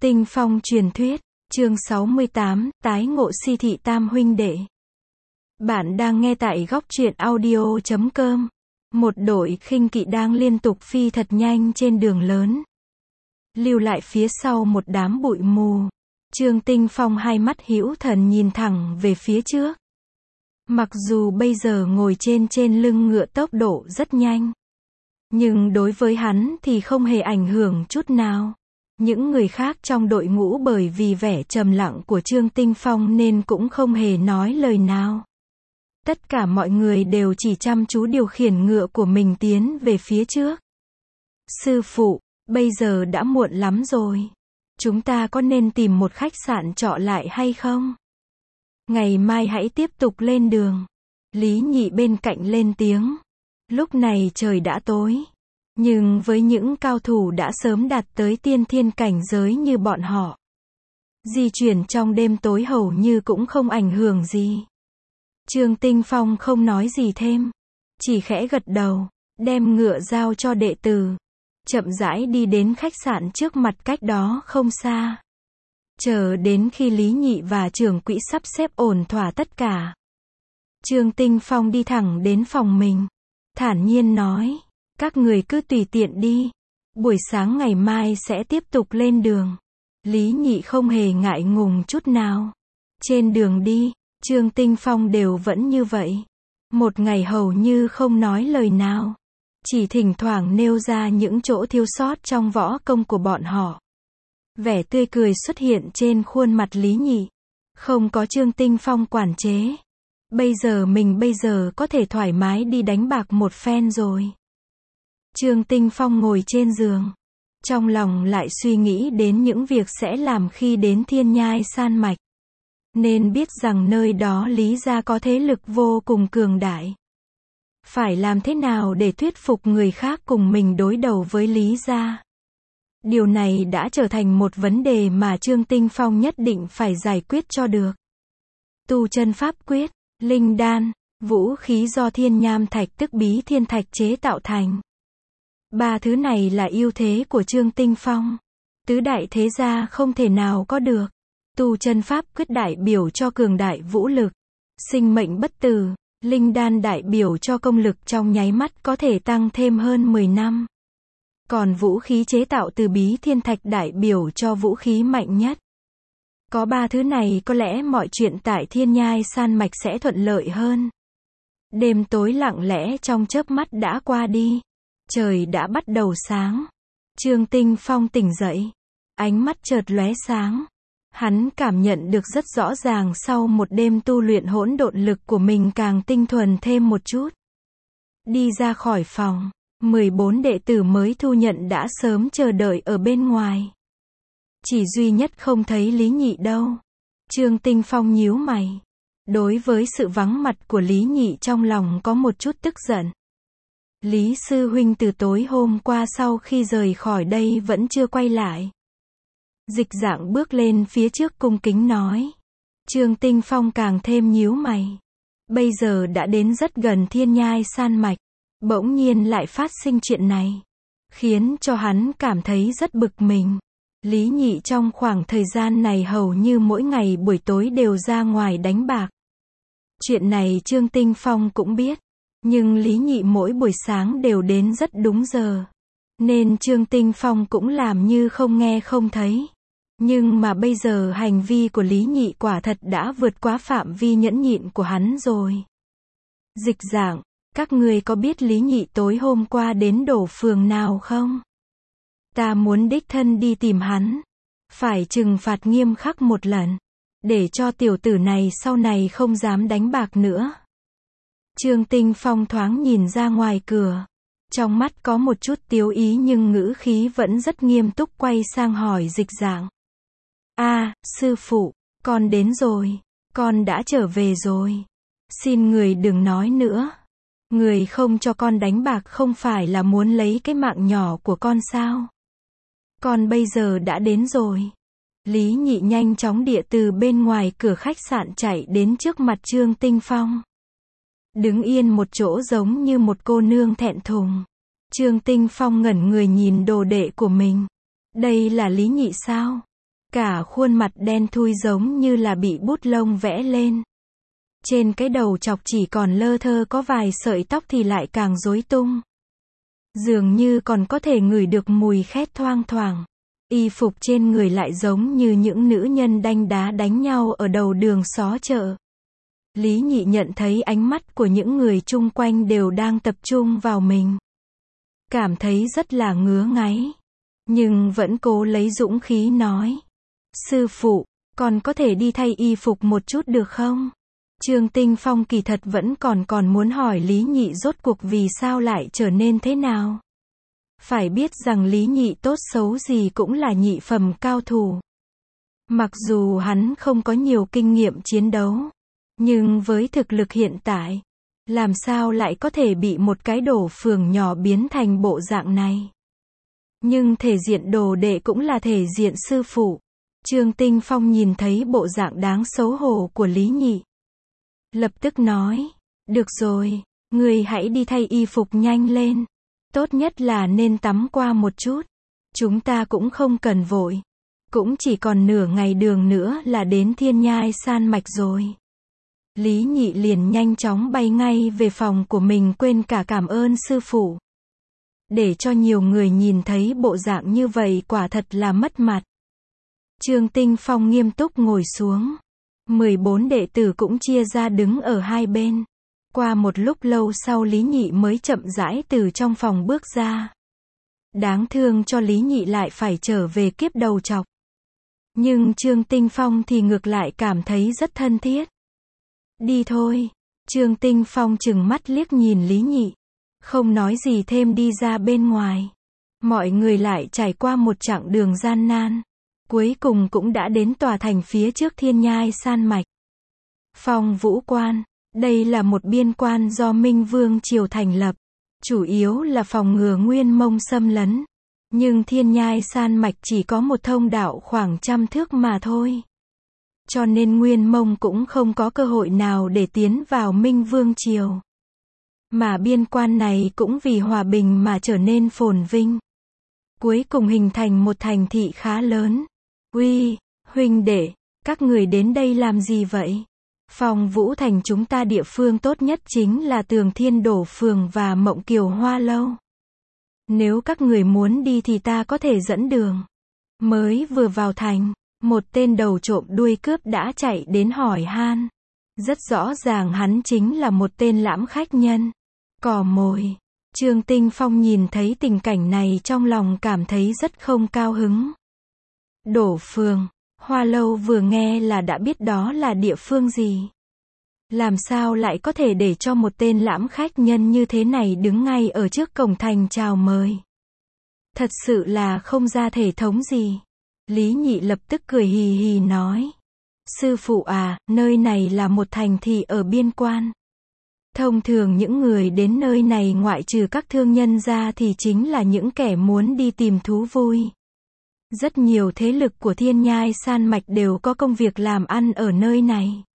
Tinh Phong truyền thuyết, chương 68, tái ngộ Si Thị Tam huynh đệ. Bạn đang nghe tại góc truyện audio.com. Một đội khinh kỵ đang liên tục phi thật nhanh trên đường lớn, lưu lại phía sau một đám bụi mù. Trương Tinh Phong hai mắt hữu thần nhìn thẳng về phía trước. Mặc dù bây giờ ngồi trên lưng ngựa tốc độ rất nhanh, nhưng đối với hắn thì không hề ảnh hưởng chút nào. Những người khác trong đội ngũ bởi vì vẻ trầm lặng của Trương Tinh Phong nên cũng không hề nói lời nào. Tất cả mọi người đều chỉ chăm chú điều khiển ngựa của mình tiến về phía trước. Sư phụ, bây giờ đã muộn lắm rồi. Chúng ta có nên tìm một khách sạn trọ lại hay không? Ngày mai hãy tiếp tục lên đường. Lý Nhị bên cạnh lên tiếng. Lúc này trời đã tối. Nhưng với những cao thủ đã sớm đạt tới tiên thiên cảnh giới như bọn họ, di chuyển trong đêm tối hầu như cũng không ảnh hưởng gì. Trương Tinh Phong không nói gì thêm, chỉ khẽ gật đầu, đem ngựa giao cho đệ tử, chậm rãi đi đến khách sạn trước mặt cách đó không xa. Chờ đến khi Lý Nhị và trưởng quỹ sắp xếp ổn thỏa tất cả, Trương Tinh Phong đi thẳng đến phòng mình, thản nhiên nói, các người cứ tùy tiện đi, buổi sáng ngày mai sẽ tiếp tục lên đường. Lý Nhị không hề ngại ngùng chút nào. Trên đường đi, Trương Tinh Phong đều vẫn như vậy. Một ngày hầu như không nói lời nào, chỉ thỉnh thoảng nêu ra những chỗ thiếu sót trong võ công của bọn họ. Vẻ tươi cười xuất hiện trên khuôn mặt Lý Nhị. Không có Trương Tinh Phong quản chế, bây giờ có thể thoải mái đi đánh bạc một phen rồi. Trương Tinh Phong ngồi trên giường, trong lòng lại suy nghĩ đến những việc sẽ làm khi đến Thiên Nhai San Mạch. Nên biết rằng nơi đó Lý gia có thế lực vô cùng cường đại. Phải làm thế nào để thuyết phục người khác cùng mình đối đầu với Lý gia? Điều này đã trở thành một vấn đề mà Trương Tinh Phong nhất định phải giải quyết cho được. Tu chân pháp quyết, linh đan, vũ khí do thiên nham thạch tức bí thiên thạch chế tạo thành. Ba thứ này là ưu thế của Trương Tinh Phong. Tứ đại thế gia không thể nào có được. Tu chân pháp quyết đại biểu cho cường đại vũ lực, sinh mệnh bất tử. Linh đan đại biểu cho công lực trong nháy mắt có thể tăng thêm hơn 10 năm. Còn vũ khí chế tạo từ bí thiên thạch đại biểu cho vũ khí mạnh nhất. Có ba thứ này có lẽ mọi chuyện tại Thiên Nhai San Mạch sẽ thuận lợi hơn. Đêm tối lặng lẽ trong chớp mắt đã qua đi. Trời đã bắt đầu sáng. Trương Tinh Phong tỉnh dậy. Ánh mắt chợt lóe sáng. Hắn cảm nhận được rất rõ ràng sau một đêm tu luyện hỗn độn lực của mình càng tinh thuần thêm một chút. Đi ra khỏi phòng, 14 đệ tử mới thu nhận đã sớm chờ đợi ở bên ngoài. Chỉ duy nhất không thấy Lý Nhị đâu. Trương Tinh Phong nhíu mày. Đối với sự vắng mặt của Lý Nhị trong lòng có một chút tức giận. Lý sư huynh từ tối hôm qua sau khi rời khỏi đây vẫn chưa quay lại. Dịch Dạng bước lên phía trước cung kính nói. Trương Tinh Phong càng thêm nhíu mày. Bây giờ đã đến rất gần Thiên Nhai San Mạch, bỗng nhiên lại phát sinh chuyện này, khiến cho hắn cảm thấy rất bực mình. Lý Nhị trong khoảng thời gian này hầu như mỗi ngày buổi tối đều ra ngoài đánh bạc. Chuyện này Trương Tinh Phong cũng biết. Nhưng Lý Nhị mỗi buổi sáng đều đến rất đúng giờ. Nên Trương Tinh Phong cũng làm như không nghe không thấy. Nhưng mà bây giờ hành vi của Lý Nhị quả thật đã vượt quá phạm vi nhẫn nhịn của hắn rồi. Dịch Dạng, các người có biết Lý Nhị tối hôm qua đến đổ phường nào không? Ta muốn đích thân đi tìm hắn. Phải trừng phạt nghiêm khắc một lần. Để cho tiểu tử này sau này không dám đánh bạc nữa. Trương Tinh Phong thoáng nhìn ra ngoài cửa. Trong mắt có một chút tiếu ý nhưng ngữ khí vẫn rất nghiêm túc quay sang hỏi Dịch Dạng. Sư phụ, con đến rồi. Con đã trở về rồi. Xin người đừng nói nữa. Người không cho con đánh bạc không phải là muốn lấy cái mạng nhỏ của con sao? Con bây giờ đã đến rồi. Lý Nhị nhanh chóng địa từ bên ngoài cửa khách sạn chạy đến trước mặt Trương Tinh Phong. Đứng yên một chỗ giống như một cô nương thẹn thùng. Trương Tinh Phong ngẩn người nhìn đồ đệ của mình. Đây là Lý Nhị sao? Cả khuôn mặt đen thui giống như là bị bút lông vẽ lên. Trên cái đầu chọc chỉ còn lơ thơ có vài sợi tóc thì lại càng rối tung. Dường như còn có thể ngửi được mùi khét thoang thoảng. Y phục trên người lại giống như những nữ nhân đanh đá đánh nhau ở đầu đường xó chợ. Lý Nhị nhận thấy ánh mắt của những người chung quanh đều đang tập trung vào mình. Cảm thấy rất là ngứa ngáy. Nhưng vẫn cố lấy dũng khí nói. Sư phụ, con có thể đi thay y phục một chút được không? Trương Tinh Phong kỳ thật vẫn còn muốn hỏi Lý Nhị rốt cuộc vì sao lại trở nên thế nào. Phải biết rằng Lý Nhị tốt xấu gì cũng là nhị phẩm cao thủ. Mặc dù hắn không có nhiều kinh nghiệm chiến đấu, nhưng với thực lực hiện tại, làm sao lại có thể bị một cái đổ phường nhỏ biến thành bộ dạng này. Nhưng thể diện đồ đệ cũng là thể diện sư phụ. Trương Tinh Phong nhìn thấy bộ dạng đáng xấu hổ của Lý Nhị. Lập tức nói, được rồi, người hãy đi thay y phục nhanh lên. Tốt nhất là nên tắm qua một chút. Chúng ta cũng không cần vội. Cũng chỉ còn nửa ngày đường nữa là đến Thiên Nhai San Mạch rồi. Lý Nhị liền nhanh chóng bay ngay về phòng của mình quên cả cảm ơn sư phụ. Để cho nhiều người nhìn thấy bộ dạng như vậy quả thật là mất mặt. Trương Tinh Phong nghiêm túc ngồi xuống. 14 đệ tử cũng chia ra đứng ở hai bên. Qua một lúc lâu sau Lý Nhị mới chậm rãi từ trong phòng bước ra. Đáng thương cho Lý Nhị lại phải trở về kiếp đầu trọc. Nhưng Trương Tinh Phong thì ngược lại cảm thấy rất thân thiết. Đi thôi. Trương Tinh Phong trừng mắt liếc nhìn Lý Nhị. Không nói gì thêm đi ra bên ngoài. Mọi người lại trải qua một chặng đường gian nan. Cuối cùng cũng đã đến tòa thành phía trước Thiên Nhai San Mạch. Phong Vũ Quan. Đây là một biên quan do Minh Vương Triều thành lập. Chủ yếu là phòng ngừa Nguyên Mông xâm lấn. Nhưng Thiên Nhai San Mạch chỉ có một thông đạo khoảng 100 thước mà thôi. Cho nên Nguyên Mông cũng không có cơ hội nào để tiến vào Minh Vương Triều. Mà biên quan này cũng vì hòa bình mà trở nên phồn vinh. Cuối cùng hình thành một thành thị khá lớn. Uy, huynh đệ, các người đến đây làm gì vậy? Phong Vũ Thành chúng ta địa phương tốt nhất chính là Tường Thiên Đổ Phường và Mộng Kiều Hoa Lâu. Nếu các người muốn đi thì ta có thể dẫn đường. Mới vừa vào thành, một tên đầu trộm đuôi cướp đã chạy đến hỏi han. Rất rõ ràng hắn chính là một tên lãm khách nhân. Cò mồi. Trương Tinh Phong nhìn thấy tình cảnh này trong lòng cảm thấy rất không cao hứng. Đổ Phường, Hoa Lâu vừa nghe là đã biết đó là địa phương gì. Làm sao lại có thể để cho một tên lãm khách nhân như thế này đứng ngay ở trước cổng thành chào mời. Thật sự là không ra thể thống gì. Lý Nhị lập tức cười hì hì nói. Sư phụ à, nơi này là một thành thị ở biên quan. Thông thường những người đến nơi này ngoại trừ các thương nhân ra thì chính là những kẻ muốn đi tìm thú vui. Rất nhiều thế lực của Thiên Nhai San Mạch đều có công việc làm ăn ở nơi này.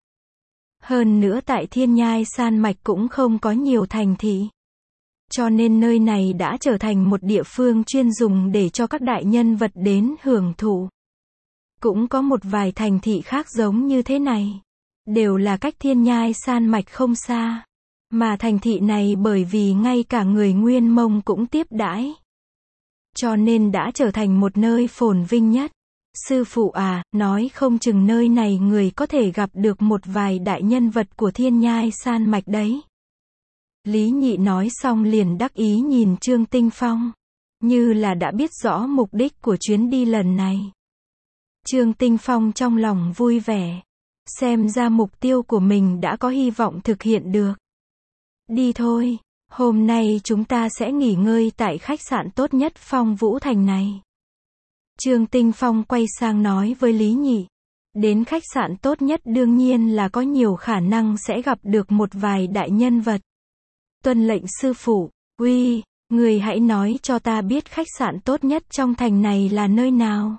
Hơn nữa tại Thiên Nhai San Mạch cũng không có nhiều thành thị. Cho nên nơi này đã trở thành một địa phương chuyên dùng để cho các đại nhân vật đến hưởng thụ. Cũng có một vài thành thị khác giống như thế này. Đều là cách Thiên Nhai San Mạch không xa. Mà thành thị này bởi vì ngay cả người Nguyên Mông cũng tiếp đãi. Cho nên đã trở thành một nơi phồn vinh nhất. Sư phụ à, nói không chừng nơi này người có thể gặp được một vài đại nhân vật của Thiên Nhai San Mạch đấy. Lý Nhị nói xong liền đắc ý nhìn Trương Tinh Phong. Như là đã biết rõ mục đích của chuyến đi lần này. Trương Tinh Phong trong lòng vui vẻ. Xem ra mục tiêu của mình đã có hy vọng thực hiện được. Đi thôi, hôm nay chúng ta sẽ nghỉ ngơi tại khách sạn tốt nhất Phong Vũ Thành này. Trương Tinh Phong quay sang nói với Lý Nhị. Đến khách sạn tốt nhất đương nhiên là có nhiều khả năng sẽ gặp được một vài đại nhân vật. Tuân lệnh sư phụ. Uy, người hãy nói cho ta biết khách sạn tốt nhất trong thành này là nơi nào.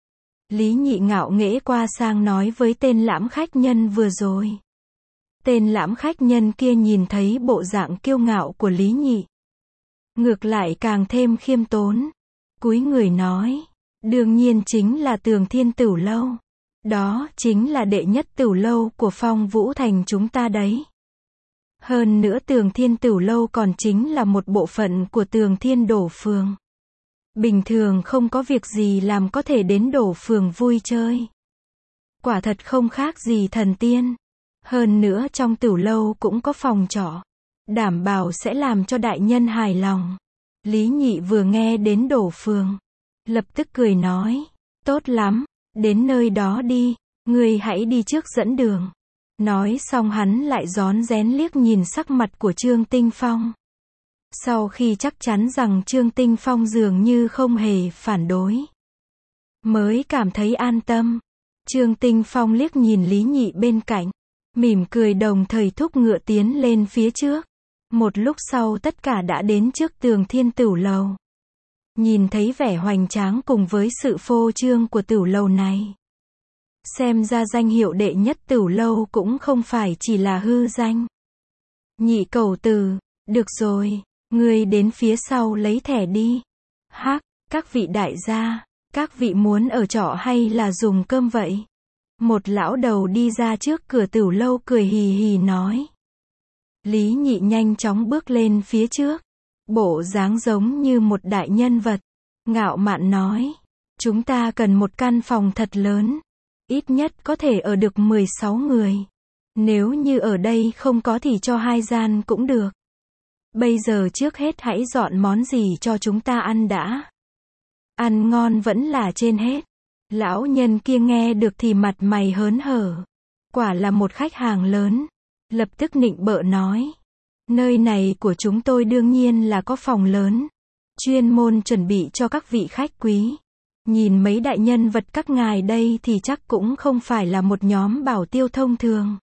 Lý Nhị ngạo nghễ qua sang nói với tên lãm khách nhân vừa rồi. Tên lãm khách nhân kia nhìn thấy bộ dạng kiêu ngạo của Lý Nhị. Ngược lại càng thêm khiêm tốn. Cúi người nói. Đương nhiên chính là Tường Thiên Tửu Lâu. Đó chính là đệ nhất tửu lâu của Phong Vũ Thành chúng ta đấy. Hơn nữa Tường Thiên Tửu Lâu còn chính là một bộ phận của Tường Thiên Đổ Phường. Bình thường không có việc gì làm có thể đến Đổ Phường vui chơi. Quả thật không khác gì thần tiên. Hơn nữa trong tửu lâu cũng có phòng trọ. Đảm bảo sẽ làm cho đại nhân hài lòng. Lý Nhị vừa nghe đến Đổ Phường, lập tức cười nói, tốt lắm, đến nơi đó đi, ngươi hãy đi trước dẫn đường. Nói xong hắn lại rón rén liếc nhìn sắc mặt của Trương Tinh Phong. Sau khi chắc chắn rằng Trương Tinh Phong dường như không hề phản đối, mới cảm thấy an tâm. Trương Tinh Phong liếc nhìn Lý Nhị bên cạnh, mỉm cười đồng thời thúc ngựa tiến lên phía trước. Một lúc sau tất cả đã đến trước Tường Thiên Tửu Lầu. Nhìn thấy vẻ hoành tráng cùng với sự phô trương của tửu lầu này, xem ra danh hiệu đệ nhất tửu lâu cũng không phải chỉ là hư danh. Nhị cẩu tử, được rồi, ngươi đến phía sau lấy thẻ đi. Hắc, các vị đại gia, các vị muốn ở trọ hay là dùng cơm vậy? Một lão đầu đi ra trước cửa tửu lâu cười hì hì nói. Lý Nhị nhanh chóng bước lên phía trước, bộ dáng giống như một đại nhân vật, ngạo mạn nói, chúng ta cần một căn phòng thật lớn, ít nhất có thể ở được 16 người. Nếu như ở đây không có thì cho 2 gian cũng được. Bây giờ trước hết hãy dọn món gì cho chúng ta ăn đã. Ăn ngon vẫn là trên hết. Lão nhân kia nghe được thì mặt mày hớn hở. Quả là một khách hàng lớn. Lập tức nịnh bợ nói. Nơi này của chúng tôi đương nhiên là có phòng lớn, chuyên môn chuẩn bị cho các vị khách quý. Nhìn mấy đại nhân vật các ngài đây thì chắc cũng không phải là một nhóm bảo tiêu thông thường.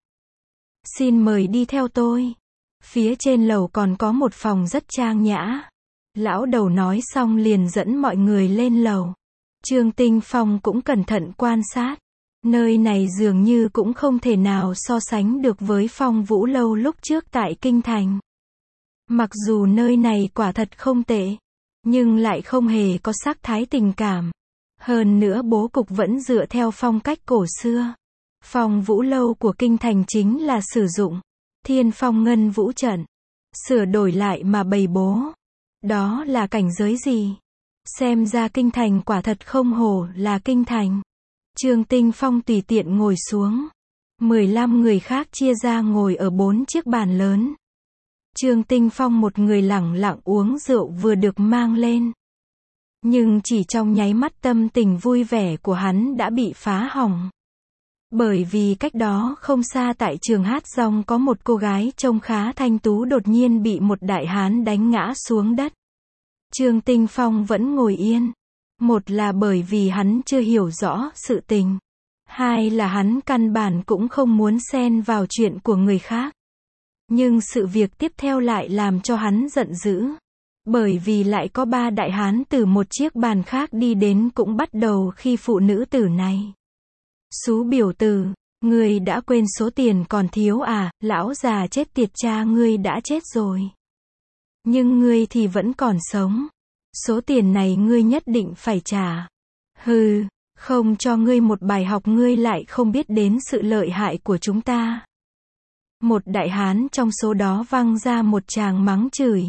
Xin mời đi theo tôi. Phía trên lầu còn có một phòng rất trang nhã. Lão đầu nói xong liền dẫn mọi người lên lầu. Trương Tinh Phong cũng cẩn thận quan sát. Nơi này dường như cũng không thể nào so sánh được với Phong Vũ Lâu lúc trước tại Kinh Thành. Mặc dù nơi này quả thật không tệ, nhưng lại không hề có sắc thái tình cảm. Hơn nữa bố cục vẫn dựa theo phong cách cổ xưa. Phong Vũ Lâu của Kinh Thành chính là sử dụng Thiên Phong Ngân Vũ trận, sửa đổi lại mà bày bố. Đó là cảnh giới gì? Xem ra Kinh Thành quả thật không hổ là Kinh Thành. Trương Tinh Phong tùy tiện ngồi xuống. 15 người khác chia ra ngồi ở 4 chiếc bàn lớn. Trương Tinh Phong một người lẳng lặng uống rượu vừa được mang lên. Nhưng chỉ trong nháy mắt tâm tình vui vẻ của hắn đã bị phá hỏng. Bởi vì cách đó không xa tại trường hát rong có một cô gái trông khá thanh tú đột nhiên bị một đại hán đánh ngã xuống đất. Trương Tinh Phong vẫn ngồi yên. Một là bởi vì hắn chưa hiểu rõ sự tình. Hai là hắn căn bản cũng không muốn xen vào chuyện của người khác. Nhưng sự việc tiếp theo lại làm cho hắn giận dữ. Bởi vì lại có 3 đại hán từ một chiếc bàn khác đi đến cũng bắt đầu khi phụ nữ tử này. Xú biểu tử, ngươi đã quên số tiền còn thiếu à, lão già chết tiệt cha ngươi đã chết rồi. Nhưng ngươi thì vẫn còn sống. Số tiền này ngươi nhất định phải trả. Hừ, không cho ngươi một bài học ngươi lại không biết đến sự lợi hại của chúng ta. Một đại hán trong số đó văng ra một tràng mắng chửi.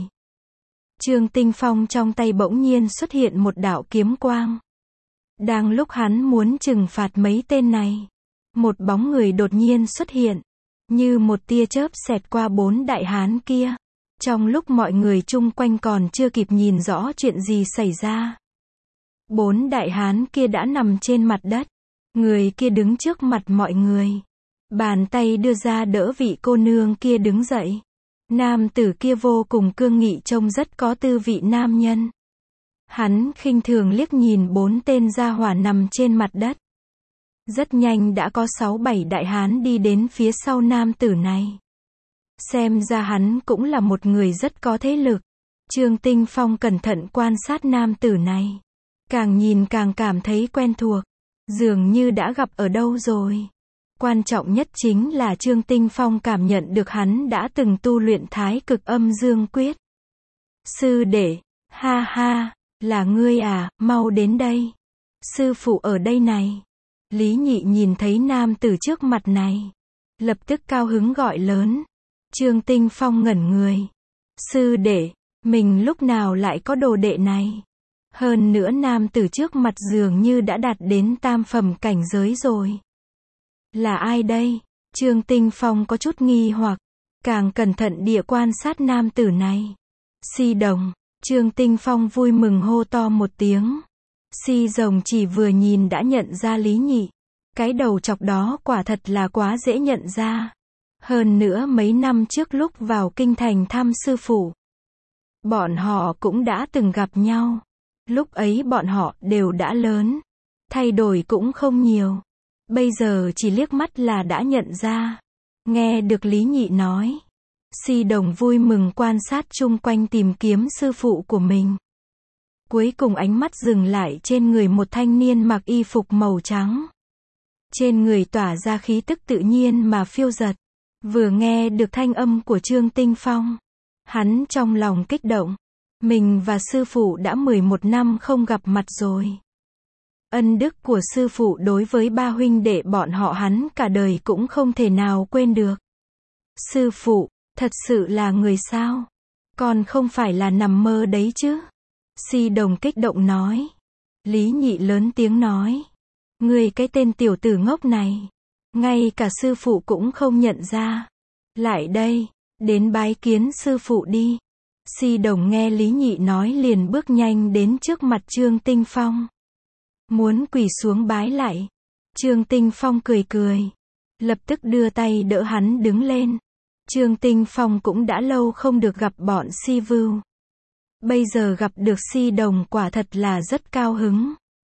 Trương Tinh Phong trong tay bỗng nhiên xuất hiện một đạo kiếm quang. Đang lúc hắn muốn trừng phạt mấy tên này, một bóng người đột nhiên xuất hiện, như một tia chớp xẹt qua 4 đại hán kia. Trong lúc mọi người chung quanh còn chưa kịp nhìn rõ chuyện gì xảy ra, 4 đại hán kia đã nằm trên mặt đất. Người kia đứng trước mặt mọi người, bàn tay đưa ra đỡ vị cô nương kia đứng dậy. Nam tử kia vô cùng cương nghị trông rất có tư vị nam nhân. Hắn khinh thường liếc nhìn 4 tên gia hỏa nằm trên mặt đất. Rất nhanh đã có 6-7 đại hán đi đến phía sau nam tử này. Xem ra hắn cũng là một người rất có thế lực. Trương Tinh Phong cẩn thận quan sát nam tử này. Càng nhìn càng cảm thấy quen thuộc. Dường như đã gặp ở đâu rồi. Quan trọng nhất chính là Trương Tinh Phong cảm nhận được hắn đã từng tu luyện Thái Cực Âm Dương Quyết. Sư đệ, ha ha, là ngươi à, mau đến đây. Sư phụ ở đây này. Lý Nhị nhìn thấy nam tử trước mặt này. Lập tức cao hứng gọi lớn. Trương Tinh Phong ngẩn người. Sư đệ, mình lúc nào lại có đồ đệ này? Hơn nữa nam tử trước mặt dường như đã đạt đến tam phẩm cảnh giới rồi. Là ai đây? Trương Tinh Phong có chút nghi hoặc, càng cẩn thận địa quan sát nam tử này. Si Đồng, Trương Tinh Phong vui mừng hô to một tiếng. Si Rồng chỉ vừa nhìn đã nhận ra Lý Nhị. Cái đầu chọc đó quả thật là quá dễ nhận ra. Hơn nữa mấy năm trước lúc vào kinh thành thăm sư phụ, bọn họ cũng đã từng gặp nhau. Lúc ấy bọn họ đều đã lớn. Thay đổi cũng không nhiều. Bây giờ chỉ liếc mắt là đã nhận ra. Nghe được Lý Nhị nói, Si Đồng vui mừng quan sát chung quanh tìm kiếm sư phụ của mình. Cuối cùng ánh mắt dừng lại trên người một thanh niên mặc y phục màu trắng. Trên người tỏa ra khí tức tự nhiên mà phiêu dật. Vừa nghe được thanh âm của Trương Tinh Phong, hắn trong lòng kích động. Mình và sư phụ đã 11 năm không gặp mặt rồi. Ân đức của sư phụ đối với ba huynh đệ bọn họ hắn cả đời cũng không thể nào quên được. Sư phụ, thật sự là người sao? Còn không phải là nằm mơ đấy chứ? Si Đồng kích động nói. Lý Nhị lớn tiếng nói. Ngươi cái tên tiểu tử ngốc này. Ngay cả sư phụ cũng không nhận ra. Lại đây, đến bái kiến sư phụ đi. Si Đồng nghe Lý Nhị nói liền bước nhanh đến trước mặt Trương Tinh Phong. Muốn quỳ xuống bái lại. Trương Tinh Phong cười cười. Lập tức đưa tay đỡ hắn đứng lên. Trương Tinh Phong cũng đã lâu không được gặp bọn Si Vưu. Bây giờ gặp được Si Đồng quả thật là rất cao hứng.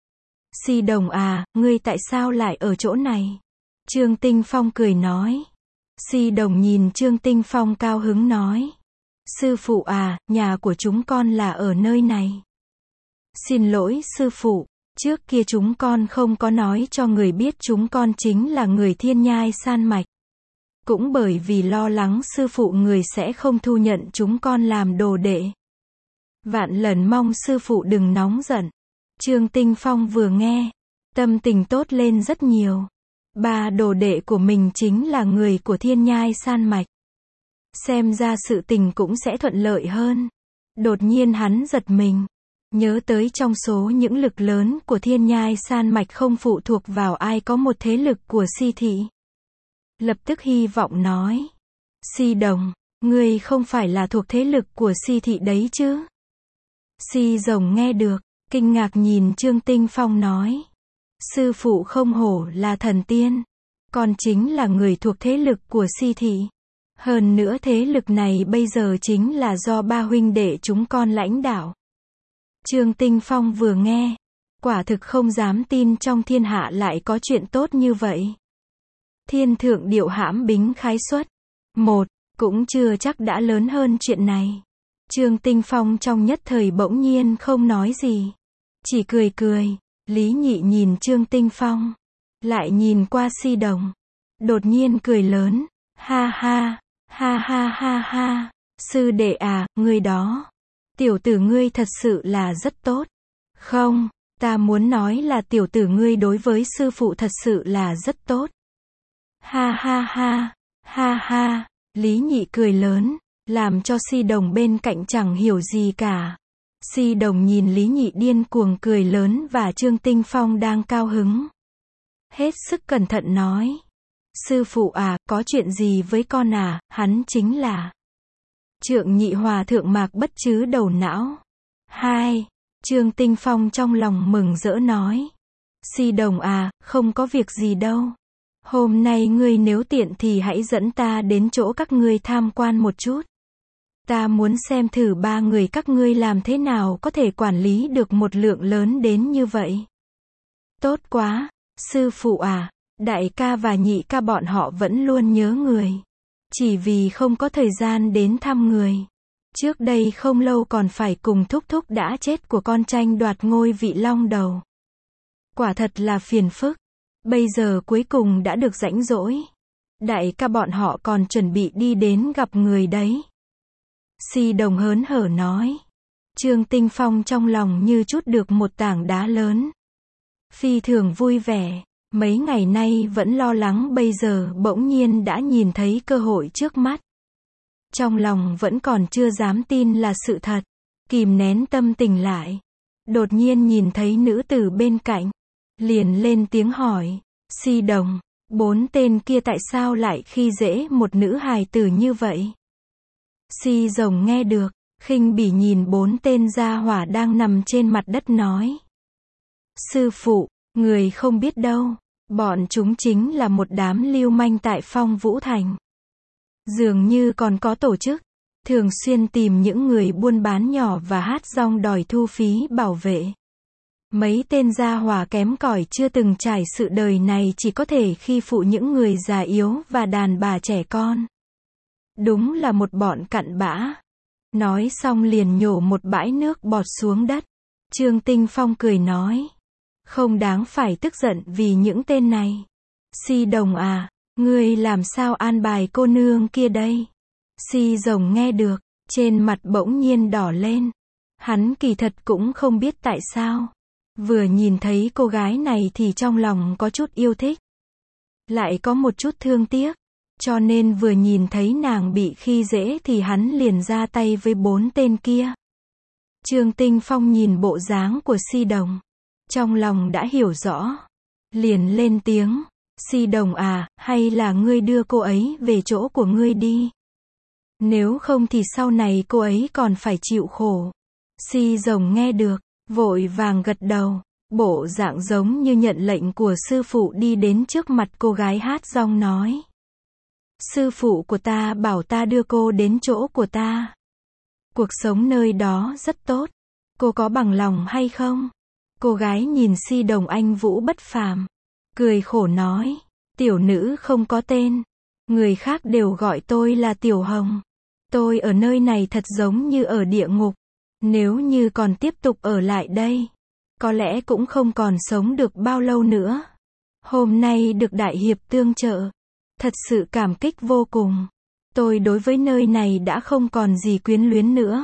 Si Đồng à, ngươi tại sao lại ở chỗ này? Trương Tinh Phong cười nói. Si Đồng nhìn Trương Tinh Phong cao hứng nói. Sư phụ à, nhà của chúng con là ở nơi này. Xin lỗi sư phụ, trước kia chúng con không có nói cho người biết chúng con chính là người Thiên Nhai San Mạch. Cũng bởi vì lo lắng sư phụ người sẽ không thu nhận chúng con làm đồ đệ. Vạn lần mong sư phụ đừng nóng giận. Trương Tinh Phong vừa nghe, tâm tình tốt lên rất nhiều. Ba đồ đệ của mình chính là người của Thiên Nhai San Mạch. Xem ra sự tình cũng sẽ thuận lợi hơn. Đột nhiên hắn giật mình. Nhớ tới trong số những lực lớn của Thiên Nhai San Mạch không phụ thuộc vào ai có một thế lực của Si thị. Lập tức hy vọng nói. Si Đồng, ngươi không phải là thuộc thế lực của Si thị đấy chứ? Si Rồng nghe được, kinh ngạc nhìn Trương Tinh Phong nói. Sư phụ không hổ là thần tiên. Còn chính là người thuộc thế lực của Si thị. Hơn nữa thế lực này bây giờ chính là do ba huynh đệ chúng con lãnh đạo. Trương Tinh Phong vừa nghe, quả thực không dám tin trong thiên hạ lại có chuyện tốt như vậy. Thiên thượng điệu hãm bính khái xuất. Một, cũng chưa chắc đã lớn hơn chuyện này. Trương Tinh Phong trong nhất thời bỗng nhiên không nói gì. Chỉ cười cười. Lý Nhị nhìn Trương Tinh Phong. Lại nhìn qua Si Đồng. Đột nhiên cười lớn. Ha ha. Ha ha ha ha. Sư đệ à, ngươi đó. Tiểu tử ngươi thật sự là rất tốt. Không, ta muốn nói là tiểu tử ngươi đối với sư phụ thật sự là rất tốt. Ha ha ha. Ha ha. Lý Nhị cười lớn, làm cho Si Đồng bên cạnh chẳng hiểu gì cả. Si Đồng nhìn Lý Nhị điên cuồng cười lớn và Trương Tinh Phong đang cao hứng. Hết sức cẩn thận nói. Sư phụ à, có chuyện gì với con à, hắn chính là Trượng Nhị Hòa Thượng Mạc Bất Trứ đầu não. Hai, Trương Tinh Phong trong lòng mừng rỡ nói. Si Đồng à, không có việc gì đâu. Hôm nay ngươi nếu tiện thì hãy dẫn ta đến chỗ các ngươi tham quan một chút. Ta muốn xem thử ba người các ngươi làm thế nào có thể quản lý được một lượng lớn đến như vậy. Tốt quá, sư phụ à, đại ca và nhị ca bọn họ vẫn luôn nhớ người. Chỉ vì không có thời gian đến thăm người. Trước đây không lâu còn phải cùng thúc thúc đã chết của con tranh đoạt ngôi vị long đầu. Quả thật là phiền phức. Bây giờ cuối cùng đã được rãnh rỗi. Đại ca bọn họ còn chuẩn bị đi đến gặp người đấy. Si Đồng hớn hở nói. Trương Tinh Phong trong lòng như trút được một tảng đá lớn. phi thường vui vẻ. Mấy ngày nay vẫn lo lắng, bây giờ bỗng nhiên đã nhìn thấy cơ hội trước mắt. Trong lòng vẫn còn chưa dám tin là sự thật, kìm nén tâm tình lại. Đột nhiên nhìn thấy nữ tử bên cạnh, liền lên tiếng hỏi, Si Đồng, 4 tên kia tại sao lại khi dễ một nữ hài tử như vậy? Si Rồng nghe được, khinh bỉ nhìn 4 tên gia hỏa đang nằm trên mặt đất nói. Sư phụ, người không biết đâu, bọn chúng chính là một đám lưu manh tại Phong Vũ Thành. Dường như còn có tổ chức, thường xuyên tìm những người buôn bán nhỏ và hát rong đòi thu phí bảo vệ. Mấy tên gia hỏa kém cỏi chưa từng trải sự đời này chỉ có thể khi phụ những người già yếu và đàn bà trẻ con. Đúng là một bọn cặn bã. Nói xong liền nhổ một bãi nước bọt xuống đất. Trương Tinh Phong cười nói. Không đáng phải tức giận vì những tên này. Si Đồng à, ngươi làm sao an bài cô nương kia đây? Si Rồng nghe được, trên mặt bỗng nhiên đỏ lên. Hắn kỳ thật cũng không biết tại sao. Vừa nhìn thấy cô gái này thì trong lòng có chút yêu thích. Lại có một chút thương tiếc. Cho nên vừa nhìn thấy nàng bị khi dễ thì hắn liền ra tay với 4 tên kia. Trương Tinh Phong nhìn bộ dáng của Si Đồng. Trong lòng đã hiểu rõ. Liền lên tiếng. Si Đồng à, hay là ngươi đưa cô ấy về chỗ của ngươi đi. Nếu không thì sau này cô ấy còn phải chịu khổ. Si Rồng nghe được, vội vàng gật đầu. Bộ dạng giống như nhận lệnh của sư phụ đi đến trước mặt cô gái hát rong nói. Sư phụ của ta bảo ta đưa cô đến chỗ của ta. Cuộc sống nơi đó rất tốt. Cô có bằng lòng hay không? Cô gái nhìn Si Đồng anh vũ bất phàm. Cười khổ nói. Tiểu nữ không có tên. Người khác đều gọi tôi là Tiểu Hồng. Tôi ở nơi này thật giống như ở địa ngục. Nếu như còn tiếp tục ở lại đây, có lẽ cũng không còn sống được bao lâu nữa. Hôm nay được đại hiệp tương trợ. Thật sự cảm kích vô cùng. Tôi đối với nơi này đã không còn gì quyến luyến nữa.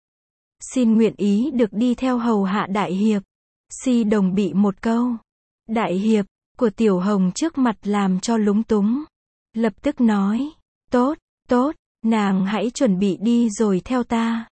Xin nguyện ý được đi theo hầu hạ đại hiệp. Si Đồng bị một câu đại hiệp của Tiểu Hồng trước mặt làm cho lúng túng. Lập tức nói. Tốt, tốt, nàng hãy chuẩn bị đi rồi theo ta.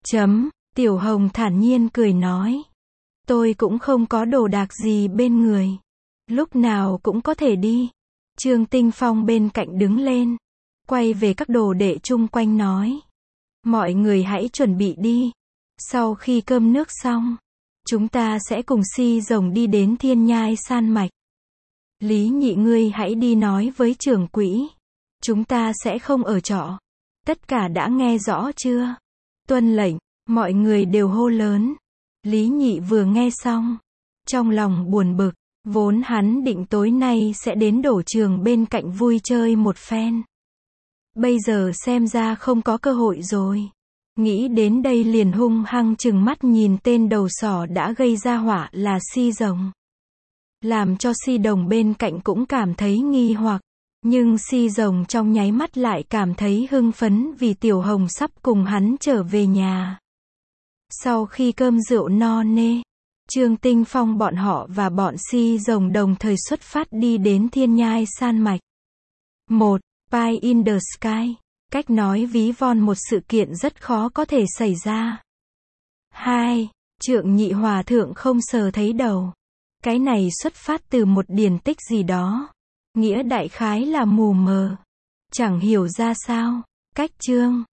Tiểu Hồng thản nhiên cười nói. Tôi cũng không có đồ đạc gì bên người. Lúc nào cũng có thể đi. Trương Tinh Phong bên cạnh đứng lên. Quay về các đồ đệ chung quanh nói. Mọi người hãy chuẩn bị đi. Sau khi cơm nước xong, chúng ta sẽ cùng Si Rồng đi đến Thiên Nhai San Mạch. Lý Nhị ngươi hãy đi nói với trưởng quỹ. Chúng ta sẽ không ở trọ. Tất cả đã nghe rõ chưa? Tuân lệnh, mọi người đều hô lớn. Lý Nhị vừa nghe xong, trong lòng buồn bực. Vốn hắn định tối nay sẽ đến đổ trường bên cạnh vui chơi một phen. Bây giờ xem ra không có cơ hội rồi. Nghĩ đến đây liền hung hăng trừng mắt nhìn tên đầu sỏ đã gây ra họa là Si Rồng. Làm cho Si Đồng bên cạnh cũng cảm thấy nghi hoặc. Nhưng Si Rồng trong nháy mắt lại cảm thấy hưng phấn vì Tiểu Hồng sắp cùng hắn trở về nhà. Sau khi cơm rượu no nê, Trương Tinh Phong bọn họ và bọn Si Rồng đồng thời xuất phát đi đến Thiên Nhai San Mạch. 1. Pie in the Sky. Cách nói ví von một sự kiện rất khó có thể xảy ra. 2. Trượng Nhị Hòa Thượng không sờ thấy đầu. Cái này xuất phát từ một điển tích gì đó. Nghĩa đại khái là mù mờ. Chẳng hiểu ra sao. Cách chương